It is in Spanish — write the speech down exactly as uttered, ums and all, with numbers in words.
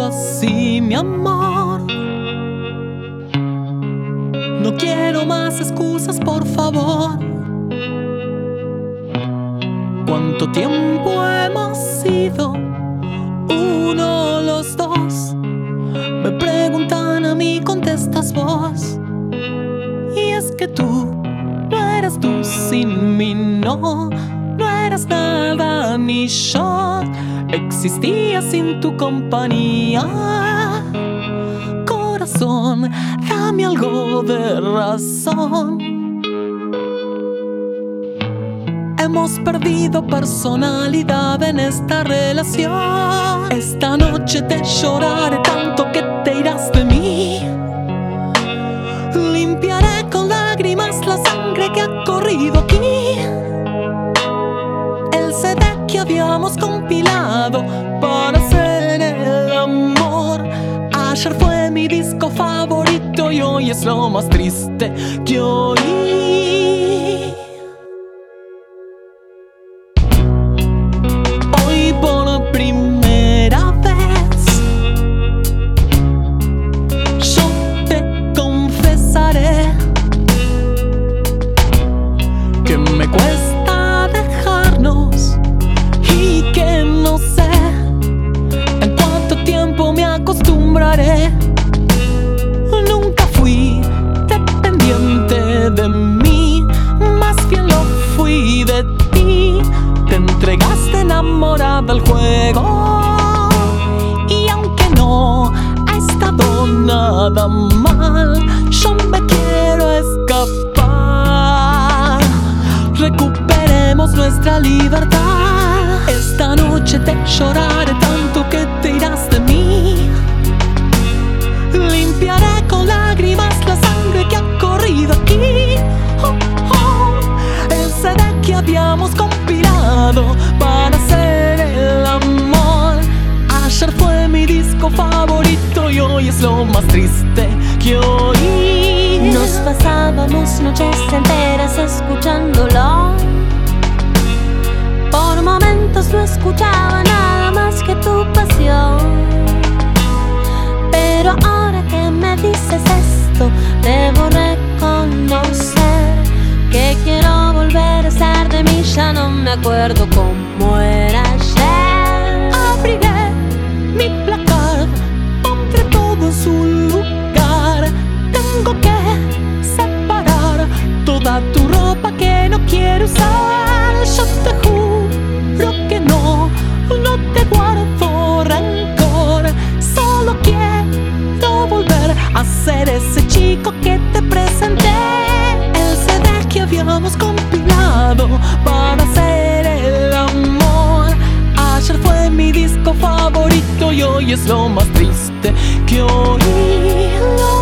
así, mi amor. No quiero más excusas, por favor. ¿Cuánto tiempo hemos sido uno los dos? Me preguntan a mí, contestas vos. Y es que tú no eras tú sin mí, no. No eras nada ni yo existía sin tu compañía. Corazón, dame algo de razón. Hemos perdido personalidad en esta relación. Esta noche te lloraré tanto que te irás de mí. Limpiaré con lágrimas la sangre que ha corrido aquí. El C D que habíamos compilado para hacer el amor. Ayer fue mi disco favorito y hoy es lo más triste que oí. Hoy por primera vez yo te confesaré que me cuesta dejarnos y que no sé en cuánto tiempo me acostumbraré. Nunca fui dependiente de mí, más bien lo fui de ti. Te entregaste enamorada al juego y aunque no ha estado nada mal, yo me quiero escapar. Recuperemos nuestra libertad. Esta noche te lloraré tanto que te irás de mí. Limpiaré con lágrimas la sangre que ha corrido aquí. Oh, oh. El C D que habíamos compilado para hacer el amor. Ayer fue mi disco favorito y hoy es lo más triste que oí. Nos pasábamos noches enteras escuchándolo. Por momentos no escuchaba nada más que tu pasión. Pero ahora que me dices esto, debo reconocer que quiero volver a ser de mí. Ya no me acuerdo cómo era ayer. Abriré mi placard, pondré todo en su lugar. Tengo que separar toda tu ropa que no quiero usar. Yo te juro que no, no te guardo rencor. Solo quiero volver a ser ese chico que te presenté. El C D que habíamos compilado para hacer el amor. Ayer fue mi disco favorito y hoy es lo más triste que oí.